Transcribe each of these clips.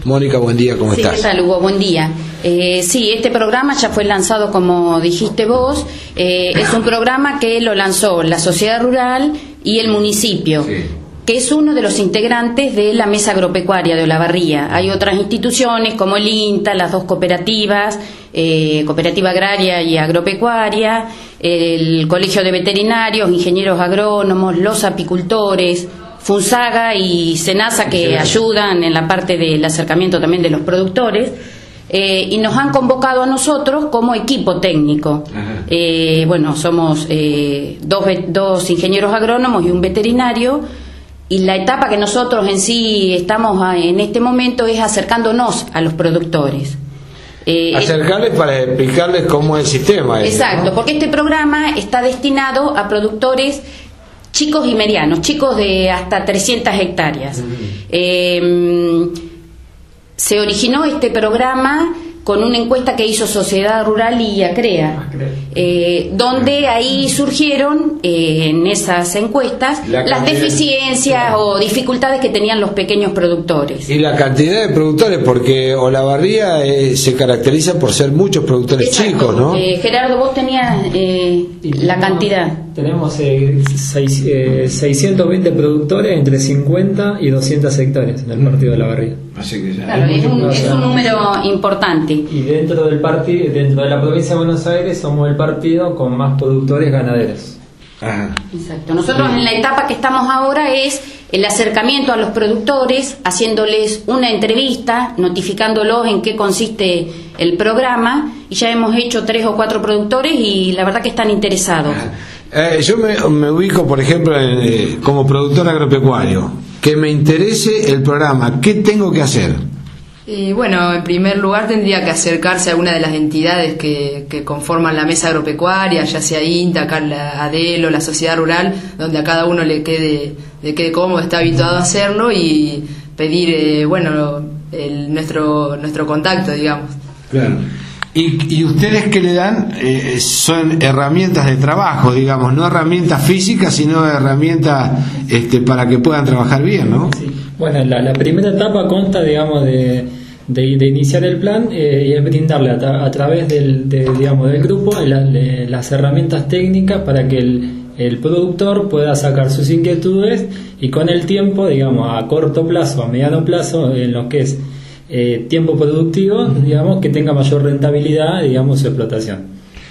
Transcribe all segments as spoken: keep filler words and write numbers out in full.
Mónica, buen día, ¿cómo sí, estás? ¿Qué tal, Hugo? Buen día. Eh, sí, este programa ya fue lanzado, como dijiste vos. Eh, es un programa que lo lanzó la Sociedad Rural y el municipio, sí, que es uno de los integrantes de la Mesa Agropecuaria de Olavarría. Hay otras instituciones como el INTA, las dos cooperativas, eh, Cooperativa Agraria y Agropecuaria, el Colegio de Veterinarios, Ingenieros Agrónomos, los apicultores, FUNSAGA y SENASA, que sí, ayudan en la parte del acercamiento también de los productores. Eh, y nos han convocado a nosotros como equipo técnico. Eh, bueno, somos eh, dos, dos ingenieros agrónomos y un veterinario, y la etapa que nosotros en sí estamos a, en este momento es acercándonos a los productores. Eh, Acercarles para explicarles cómo es el sistema. Exacto, ¿no? Porque este programa está destinado a productores chicos y medianos, chicos de hasta trescientas hectáreas. Uh-huh. Eh, se originó este programa con una encuesta que hizo Sociedad Rural y ACREA, eh, donde ahí surgieron eh, en esas encuestas la las deficiencias o dificultades que tenían los pequeños productores. Y la cantidad de productores, porque Olavarría eh, se caracteriza por ser muchos productores. Exacto. Chicos, ¿no? Eh, Gerardo, vos tenías eh, la tenemos, cantidad. Tenemos eh, seis, eh, seiscientos veinte productores entre cincuenta y doscientas hectáreas en el partido de Olavarría. Así que ya claro, es, un, es un número importante. Y dentro del partido, dentro de la provincia de Buenos Aires, somos el partido con más productores ganaderos. Ajá. Exacto. Nosotros en la etapa que estamos ahora es el acercamiento a los productores, haciéndoles una entrevista, notificándolos en qué consiste el programa, y ya hemos hecho tres o cuatro productores y la verdad que están interesados. Eh, yo me, me ubico, por ejemplo, en, eh, como productor agropecuario, que me interese el programa, ¿qué tengo que hacer? Y bueno, en primer lugar tendría que acercarse a alguna de las entidades que, que conforman la mesa agropecuaria, ya sea INTA, acá la ADELO, la Sociedad Rural, donde a cada uno le quede, le quede cómodo, está habituado a hacerlo, y pedir eh, bueno el, nuestro nuestro contacto, digamos. Claro. Y, y ustedes que le dan eh, son herramientas de trabajo, digamos, no herramientas físicas, sino herramientas este, para que puedan trabajar bien, ¿no? Sí. Bueno, la, la primera etapa consta, digamos, de, de, de iniciar el plan eh, y es brindarle a, tra- a través del, de, digamos, del grupo la, de, las herramientas técnicas para que el, el productor pueda sacar sus inquietudes, y con el tiempo, digamos, a corto plazo, a mediano plazo, en lo que es eh, tiempo productivo, digamos, que tenga mayor rentabilidad, digamos, su explotación.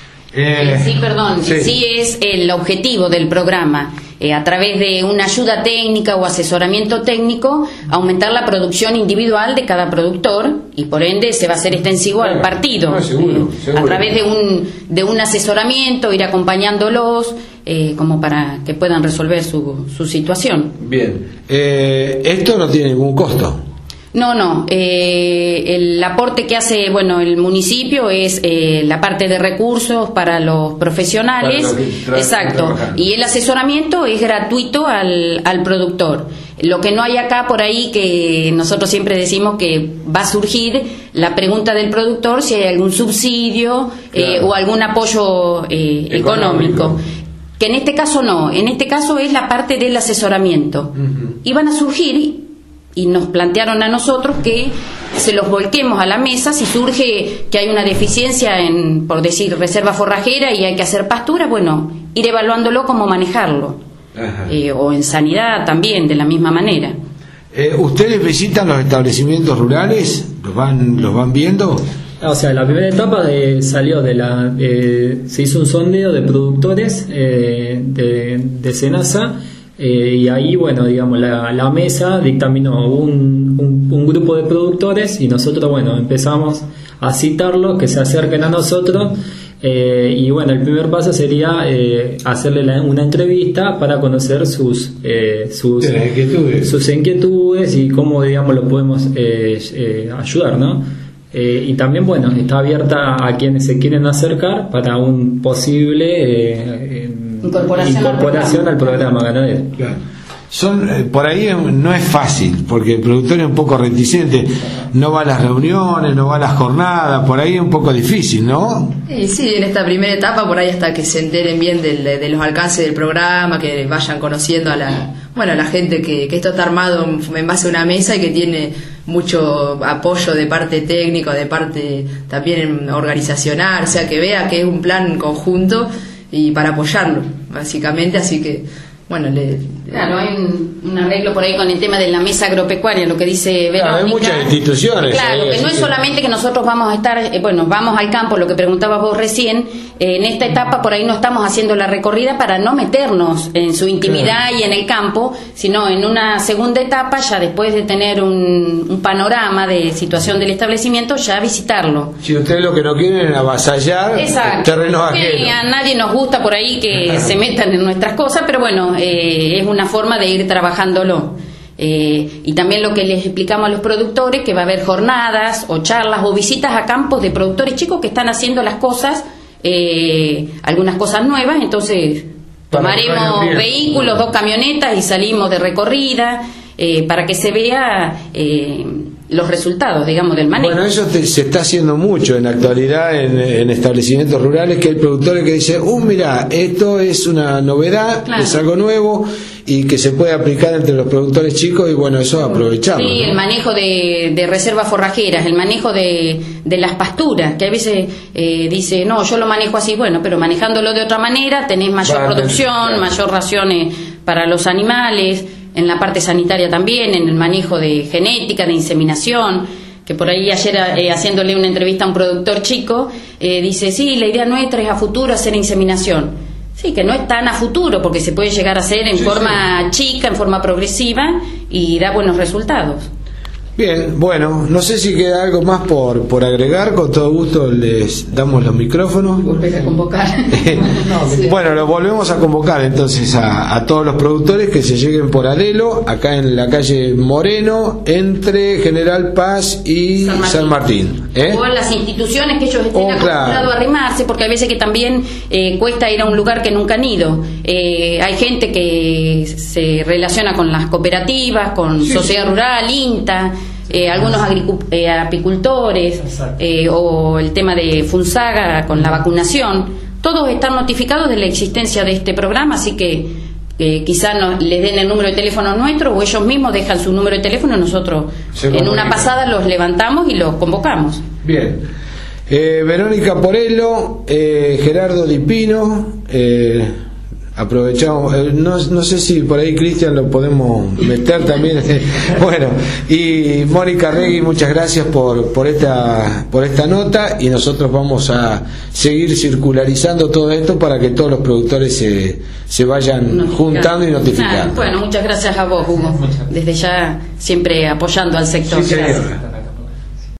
Eh, sí, perdón, sí. sí es el objetivo del programa. Eh, a través de una ayuda técnica o asesoramiento técnico, aumentar la producción individual de cada productor, y por ende se va a hacer extensivo al partido. No, seguro, eh, seguro. A través de un, de un asesoramiento, ir acompañándolos eh, como para que puedan resolver su, su situación. Bien. Eh, ¿Esto no tiene ningún costo? No, no. Eh, el aporte que hace, bueno, el municipio es eh, la parte de recursos para los profesionales. Para los tra- Exacto. Y el asesoramiento es gratuito al, al productor. Lo que no hay acá por ahí, que nosotros siempre decimos que va a surgir la pregunta del productor si hay algún subsidio eh, claro. o algún apoyo eh, económico. económico. Que en este caso no. En este caso es la parte del asesoramiento. Uh-huh. Y van a surgir, y nos plantearon a nosotros que se los volquemos a la mesa si surge que hay una deficiencia en, por decir, reserva forrajera y hay que hacer pastura, bueno, ir evaluándolo cómo manejarlo. Eh, o en sanidad también, de la misma manera. Eh, ¿Ustedes visitan los establecimientos rurales? ¿Los van, los van viendo? O sea, la primera etapa eh, salió de la... Eh, se hizo un sondeo de productores eh, de, de SENASA. Eh, y ahí, bueno, digamos, la, la mesa dictaminó un, un, un grupo de productores, y nosotros, bueno, empezamos a citarlos, que se acerquen a nosotros, eh, y bueno, el primer paso sería eh, hacerle la, una entrevista para conocer sus eh, sus, inquietudes. sus inquietudes y cómo, digamos, lo podemos eh, eh, ayudar, ¿no? Eh, y también, bueno, está abierta a quienes se quieren acercar para un posible eh, incorporación, incorporación al programa, al programa ganadero. Claro. Son, eh, por ahí no es fácil, porque el productor es un poco reticente, no va a las reuniones, no va a las jornadas, por ahí es un poco difícil, ¿no? Sí, sí, en esta primera etapa, por ahí hasta que se enteren bien del, de, de los alcances del programa, que vayan conociendo a la, bueno, a la gente que, que esto está armado en base a una mesa y que tiene mucho apoyo de parte técnico, de parte también organizacional, o sea, que vea que es un plan conjunto y para apoyarlo, básicamente, así que, bueno, le... Claro, hay un, un arreglo por ahí con el tema de la mesa agropecuaria, lo que dice Verónica. Claro, hay muchas instituciones. Claro, ahí, que no es que... solamente que nosotros vamos a estar, eh, bueno, vamos al campo, lo que preguntabas vos recién, eh, en esta etapa por ahí no estamos haciendo la recorrida para no meternos en su intimidad claro. y en el campo, sino en una segunda etapa, ya después de tener un, un panorama de situación del establecimiento, ya visitarlo. Si ustedes lo que no quieren es avasallar Exacto. terrenos ajenos. Sí, a nadie nos gusta por ahí que se metan en nuestras cosas, pero bueno, eh, es una forma de ir trabajándolo. Eh, y también lo que les explicamos a los productores, que va a haber jornadas o charlas o visitas a campos de productores chicos que están haciendo las cosas, eh, algunas cosas nuevas, entonces tomaremos vehículos, dos camionetas y salimos de recorrida eh, para que se vea eh, los resultados, digamos, del manejo. Bueno, eso te, se está haciendo mucho en la actualidad en, en establecimientos rurales, que hay productores que dicen, uh, mira, esto es una novedad, claro. es algo nuevo y que se puede aplicar entre los productores chicos y bueno, eso aprovecharlo. Sí, ¿no? El manejo de, de reservas forrajeras, el manejo de, de las pasturas, que a veces eh, dice, no, yo lo manejo así, bueno, pero manejándolo de otra manera tenés mayor vale, producción, claro. mayor raciones para los animales, en la parte sanitaria también, en el manejo de genética, de inseminación, que por ahí ayer eh, haciéndole una entrevista a un productor chico, eh, dice, sí, la idea nuestra es a futuro hacer inseminación. Sí, que no es tan a futuro, porque se puede llegar a hacer en sí, forma sí. chica, en forma progresiva, y da buenos resultados. Bien, bueno, no sé si queda algo más por, por agregar, con todo gusto les damos los micrófonos. Volver a convocar. Bueno, lo volvemos a convocar entonces a, a todos los productores que se lleguen por Adelo, acá en la calle Moreno, entre General Paz y San Martín. San Martín ¿eh? O en las instituciones que ellos estén oh, acostumbrados claro. a arrimarse, porque hay veces que también eh, cuesta ir a un lugar que nunca han ido. Eh, hay gente que se relaciona con las cooperativas, con sí. Sociedad Rural, INTA, Eh, algunos agricu- eh, apicultores eh, o el tema de Funsaga con la vacunación, todos están notificados de la existencia de este programa, así que eh, quizás no, les den el número de teléfono nuestro o ellos mismos dejan su número de teléfono, nosotros en una pasada los levantamos y los convocamos. Bien, eh, Verónica Porello, eh, Gerardo Di Pino, eh, aprovechamos, eh, no, no sé si por ahí Cristian lo podemos meter también. Bueno, y Mónica Regui, muchas gracias por, por esta por esta nota, y nosotros vamos a seguir circularizando todo esto para que todos los productores se, se vayan notificando. Juntando y notificando. Bueno, muchas gracias a vos, Hugo, desde ya siempre apoyando al sector. Sí, señora.